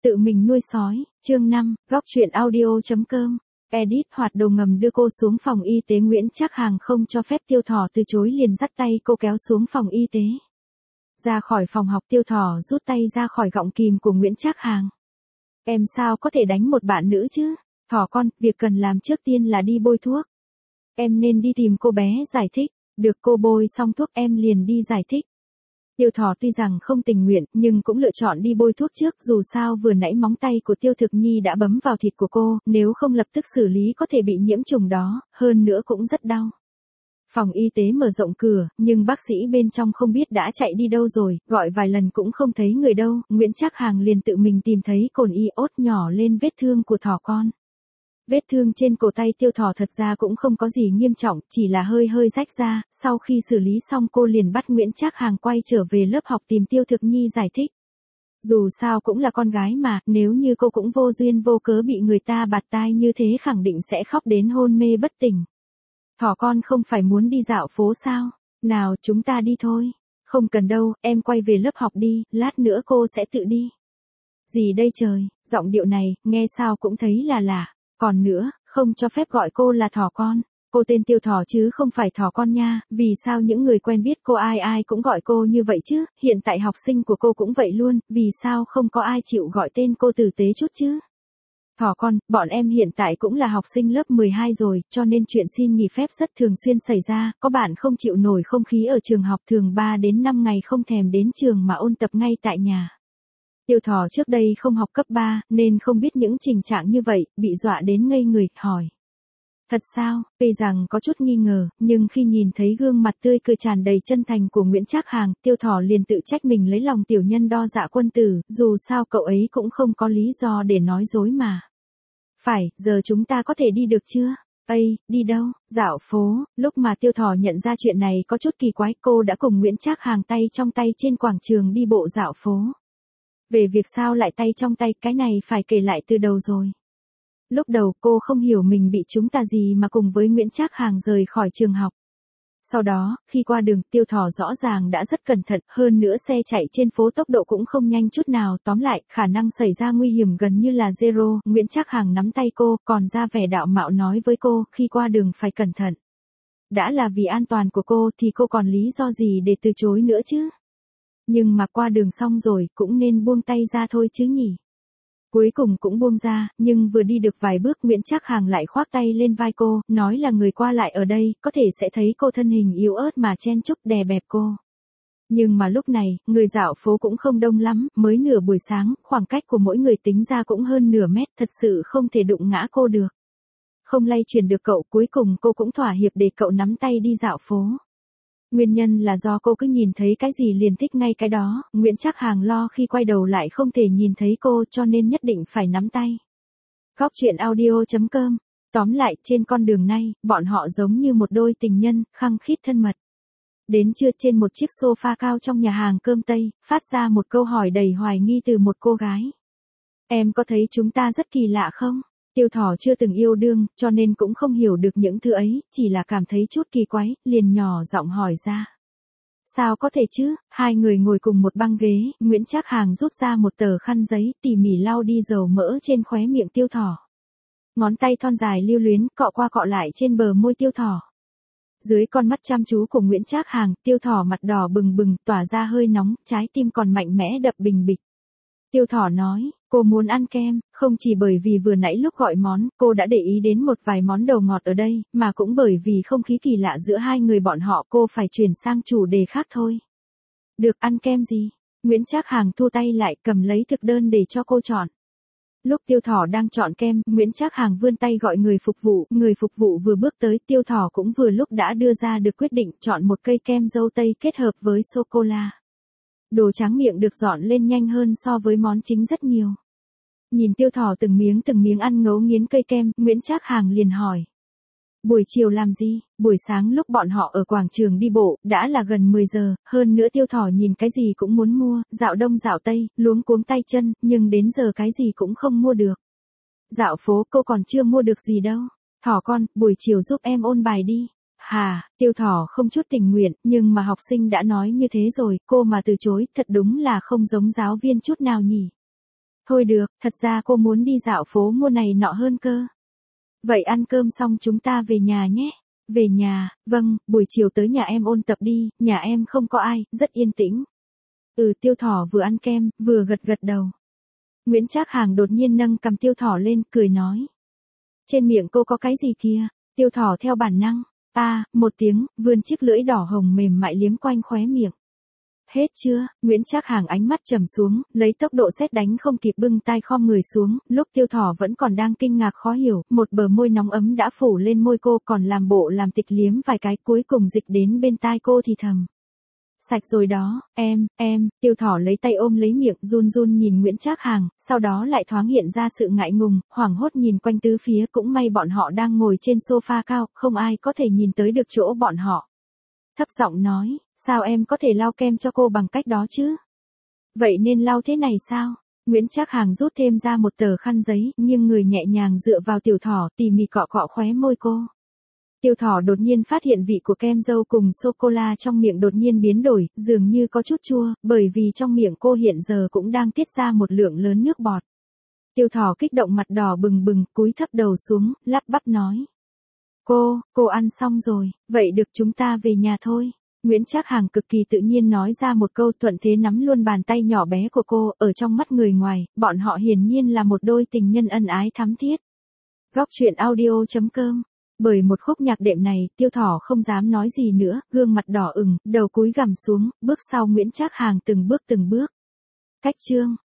Tự mình nuôi sói, chương 5, góc truyện audio.com. Edit hoạt đồ ngầm đưa cô xuống phòng y tế. Nguyễn Trác Hàng không cho phép Tiêu Thỏ từ chối, liền dắt tay cô kéo xuống phòng y tế. Ra khỏi phòng học, Tiêu Thỏ rút tay ra khỏi gọng kìm của Nguyễn Trác Hàng. Em sao có thể đánh một bạn nữ chứ? Thỏ con, việc cần làm trước tiên là đi bôi thuốc. Em nên đi tìm cô bé giải thích. Được, cô bôi xong thuốc em liền đi giải thích. Tiêu Thỏ tuy rằng không tình nguyện, nhưng cũng lựa chọn đi bôi thuốc trước, dù sao vừa nãy móng tay của Tiêu Thực Nhi đã bấm vào thịt của cô, nếu không lập tức xử lý có thể bị nhiễm trùng đó, hơn nữa cũng rất đau. Phòng y tế mở rộng cửa, nhưng bác sĩ bên trong không biết đã chạy đi đâu rồi, gọi vài lần cũng không thấy người đâu, Nguyễn Trác Hàng liền tự mình tìm thấy cồn iốt nhỏ lên vết thương của thỏ con. Vết thương trên cổ tay Tiêu Thỏ thật ra cũng không có gì nghiêm trọng, chỉ là hơi rách ra, sau khi xử lý xong cô liền bắt Nguyễn Trác Hàng quay trở về lớp học tìm Tiêu Thực Nhi giải thích. Dù sao cũng là con gái mà, nếu như cô cũng vô duyên vô cớ bị người ta bạt tai như thế khẳng định sẽ khóc đến hôn mê bất tỉnh. Thỏ con không phải muốn đi dạo phố sao? Nào chúng ta đi thôi. Không cần đâu, em quay về lớp học đi, lát nữa cô sẽ tự đi. Gì đây trời, giọng điệu này, nghe sao cũng thấy là lạ. Còn nữa, không cho phép gọi cô là thỏ con. Cô tên Tiêu Thỏ chứ không phải thỏ con nha, vì sao những người quen biết cô ai cũng gọi cô như vậy chứ, hiện tại học sinh của cô cũng vậy luôn, vì sao không có ai chịu gọi tên cô tử tế chút chứ? Thỏ con, bọn em hiện tại cũng là học sinh lớp 12 rồi, cho nên chuyện xin nghỉ phép rất thường xuyên xảy ra, có bạn không chịu nổi không khí ở trường học, thường 3 đến 5 ngày không thèm đến trường mà ôn tập ngay tại nhà. Tiêu Thỏ trước đây không học cấp 3, nên không biết những tình trạng như vậy, bị dọa đến ngây người, hỏi. Thật sao? Tuy rằng có chút nghi ngờ, nhưng khi nhìn thấy gương mặt tươi cười tràn đầy chân thành của Nguyễn Trác Hàng, Tiêu Thỏ liền tự trách mình lấy lòng tiểu nhân đo dạ quân tử, dù sao cậu ấy cũng không có lý do để nói dối mà. Phải, giờ chúng ta có thể đi được chưa? Ây, đi đâu? Dạo phố. Lúc mà Tiêu Thỏ nhận ra chuyện này có chút kỳ quái, cô đã cùng Nguyễn Trác Hàng tay trong tay trên quảng trường đi bộ dạo phố. Về việc sao lại tay trong tay, cái này phải kể lại từ đầu rồi. Lúc đầu cô không hiểu mình bị trúng tà gì mà cùng với Nguyễn Trác Hàng rời khỏi trường học. Sau đó, khi qua đường, Tiêu Thỏ rõ ràng đã rất cẩn thận, hơn nữa xe chạy trên phố tốc độ cũng không nhanh chút nào, tóm lại, khả năng xảy ra nguy hiểm gần như là zero. Nguyễn Trác Hàng nắm tay cô, còn ra vẻ đạo mạo nói với cô, khi qua đường phải cẩn thận. Đã là vì an toàn của cô thì cô còn lý do gì để từ chối nữa chứ? Nhưng mà qua đường xong rồi, cũng nên buông tay ra thôi chứ nhỉ? Cuối cùng cũng buông ra, nhưng vừa đi được vài bước Nguyễn Trác Hàng lại khoác tay lên vai cô, nói là người qua lại ở đây, có thể sẽ thấy cô thân hình yếu ớt mà chen chúc đè bẹp cô. Nhưng mà lúc này, người dạo phố cũng không đông lắm, mới nửa buổi sáng, khoảng cách của mỗi người tính ra cũng hơn nửa mét, thật sự không thể đụng ngã cô được. Không lay chuyển được cậu, cuối cùng cô cũng thỏa hiệp để cậu nắm tay đi dạo phố. Nguyên nhân là do cô cứ nhìn thấy cái gì liền thích ngay cái đó, Nguyễn Trác Hàng lo khi quay đầu lại không thể nhìn thấy cô cho nên nhất định phải nắm tay. Góc truyện audio.com. Tóm lại, trên con đường này, bọn họ giống như một đôi tình nhân, khăng khít thân mật. Đến trưa trên một chiếc sofa cao trong nhà hàng cơm Tây, phát ra một câu hỏi đầy hoài nghi từ một cô gái. Em có thấy chúng ta rất kỳ lạ không? Tiêu Thỏ chưa từng yêu đương, cho nên cũng không hiểu được những thứ ấy, chỉ là cảm thấy chút kỳ quái, liền nhỏ giọng hỏi ra. Sao có thể chứ? Hai người ngồi cùng một băng ghế, Nguyễn Trác Hàng rút ra một tờ khăn giấy, tỉ mỉ lau đi dầu mỡ trên khóe miệng Tiêu Thỏ. Ngón tay thon dài lưu luyến, cọ qua cọ lại trên bờ môi Tiêu Thỏ. Dưới con mắt chăm chú của Nguyễn Trác Hàng, Tiêu Thỏ mặt đỏ bừng bừng, tỏa ra hơi nóng, trái tim còn mạnh mẽ đập bình bịch. Tiêu Thỏ nói, cô muốn ăn kem, không chỉ bởi vì vừa nãy lúc gọi món, cô đã để ý đến một vài món đồ ngọt ở đây, mà cũng bởi vì không khí kỳ lạ giữa hai người bọn họ, cô phải chuyển sang chủ đề khác thôi. Được, ăn kem gì? Nguyễn Trác Hàng thu tay lại, cầm lấy thực đơn để cho cô chọn. Lúc Tiêu Thỏ đang chọn kem, Nguyễn Trác Hàng vươn tay gọi người phục vụ vừa bước tới, Tiêu Thỏ cũng vừa lúc đã đưa ra được quyết định chọn một cây kem dâu tây kết hợp với sô-cô-la. Đồ tráng miệng được dọn lên nhanh hơn so với món chính rất nhiều. Nhìn Tiêu Thỏ từng miếng ăn ngấu nghiến cây kem, Nguyễn Trác Hàng liền hỏi. Buổi chiều làm gì? Buổi sáng lúc bọn họ ở quảng trường đi bộ, đã là gần 10 giờ, hơn nữa Tiêu Thỏ nhìn cái gì cũng muốn mua, dạo đông dạo tây, luống cuống tay chân, nhưng đến giờ cái gì cũng không mua được. Dạo phố cô còn chưa mua được gì đâu. Thỏ con, buổi chiều giúp em ôn bài đi. Hà, Tiêu Thỏ không chút tình nguyện, nhưng mà học sinh đã nói như thế rồi, cô mà từ chối, thật đúng là không giống giáo viên chút nào nhỉ. Thôi được, thật ra cô muốn đi dạo phố mua này nọ hơn cơ. Vậy ăn cơm xong chúng ta về nhà nhé. Về nhà, vâng, buổi chiều tới nhà em ôn tập đi, nhà em không có ai, rất yên tĩnh. Tiêu Thỏ vừa ăn kem, vừa gật gật đầu. Nguyễn Trác Hàng đột nhiên nâng cầm Tiêu Thỏ lên, cười nói. Trên miệng cô có cái gì kìa? Tiêu Thỏ theo bản năng. Một tiếng, vươn chiếc lưỡi đỏ hồng mềm mại liếm quanh khóe miệng. Hết chưa? Nguyễn Trác Hàng ánh mắt trầm xuống, lấy tốc độ sét đánh không kịp bưng tay khom người xuống, lúc Tiêu Thỏ vẫn còn đang kinh ngạc khó hiểu, một bờ môi nóng ấm đã phủ lên môi cô, còn làm bộ làm tịch liếm vài cái, cuối cùng dịch đến bên tai cô thì thầm. Sạch rồi đó, em, Tiêu Thỏ lấy tay ôm lấy miệng, run run nhìn Nguyễn Trác Hàng, sau đó lại thoáng hiện ra sự ngại ngùng, hoảng hốt nhìn quanh tứ phía, cũng may bọn họ đang ngồi trên sofa cao, không ai có thể nhìn tới được chỗ bọn họ. Thấp giọng nói, sao em có thể lau kem cho cô bằng cách đó chứ? Vậy nên lau thế này sao? Nguyễn Trác Hàng rút thêm ra một tờ khăn giấy, nhưng người nhẹ nhàng dựa vào Tiểu Thỏ, tỉ mỉ cọ cọ khóe môi cô. Tiêu Thỏ đột nhiên phát hiện vị của kem dâu cùng sô-cô-la trong miệng đột nhiên biến đổi, dường như có chút chua, bởi vì trong miệng cô hiện giờ cũng đang tiết ra một lượng lớn nước bọt. Tiêu Thỏ kích động mặt đỏ bừng bừng, cúi thấp đầu xuống, lắp bắp nói. Cô ăn xong rồi, vậy được chúng ta về nhà thôi. Nguyễn Trác Hàng cực kỳ tự nhiên nói ra một câu, thuận thế nắm luôn bàn tay nhỏ bé của cô, ở trong mắt người ngoài, bọn họ hiển nhiên là một đôi tình nhân ân ái thắm thiết. Góc truyện audio.com. Bởi một khúc nhạc đệm này, Tiêu Thỏ không dám nói gì nữa, gương mặt đỏ ửng, đầu cúi gằm xuống, bước sau Nguyễn Trác Hàng từng bước. Cách chương